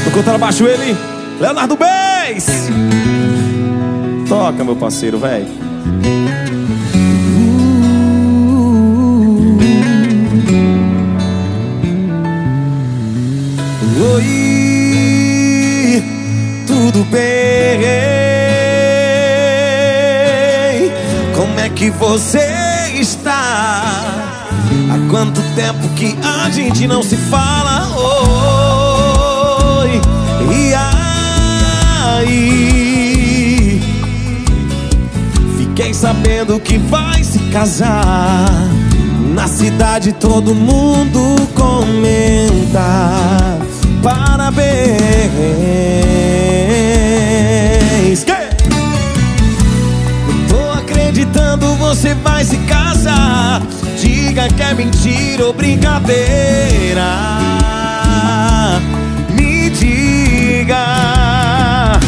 No contrabaixo ele, Leonardo Beis. Toca, meu parceiro, velho. Oi, tudo bem? Como é que você está? Há quanto tempo que a gente não se fala? Oi, e aí? Fiquei sabendo que vai se casar. Na cidade todo mundo comenta. Parabéns. Eu tô acreditando, você vai se casar. Diga que é mentira ou brincadeira. Me diga.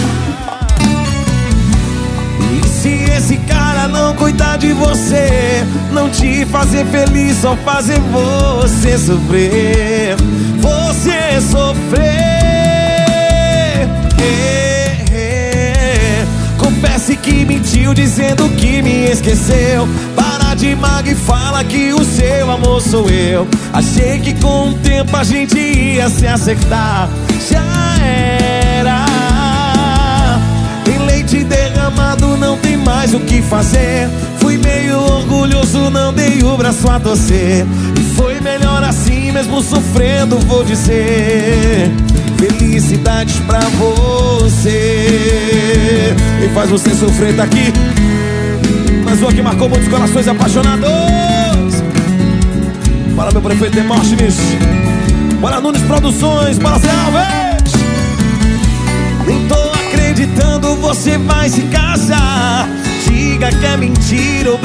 E se esse cara não cuidar de você, não te fazer feliz, só fazer você sofrer. Você sofrer. Confesse que mentiu dizendo que me esqueceu. Para de mago e fala que o seu amor sou eu. Achei que com o tempo a gente ia se acertar. Já era. Tem leite derramado, não tem mais o que fazer. Fui meio orgulhoso, não dei o braço a torcer. E foi melhor assim, mesmo sofrendo, vou dizer. Felicidades pra você. Quem faz você sofrer tá aqui. Mais um que marcou muitos corações apaixonados. Bora, meu prefeito Demóstenes. Bora, Nunes Produções. Bora, Zé Alves. Nem tô acreditando, você vai se casar. Diga que é mentira ou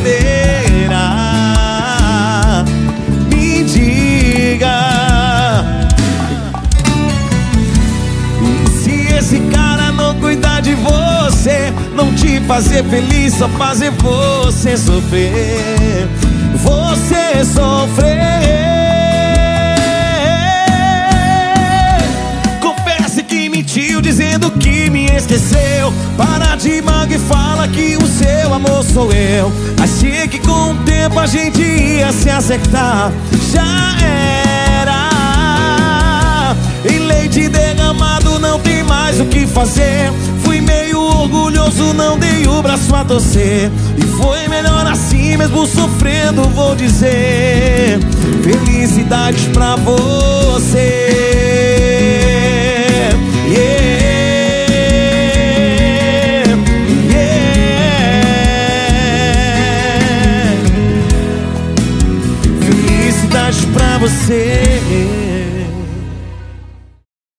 brincadeira. Me diga. E se esse cara não cuidar de você, não te fazer feliz, só fazer você sofrer. Você sofrer. Confesse que mentiu dizendo que me esqueceu. Para de mago e fala que o seu amor sou eu. Achei que com o tempo a gente ia se acertar. Já era. Em leite derramado não tem mais o que fazer. Fui meio orgulhoso, não dei o braço a torcer. E foi melhor assim, mesmo sofrendo, vou dizer. Felicidades pra você. Yeah. Felicidades pra você.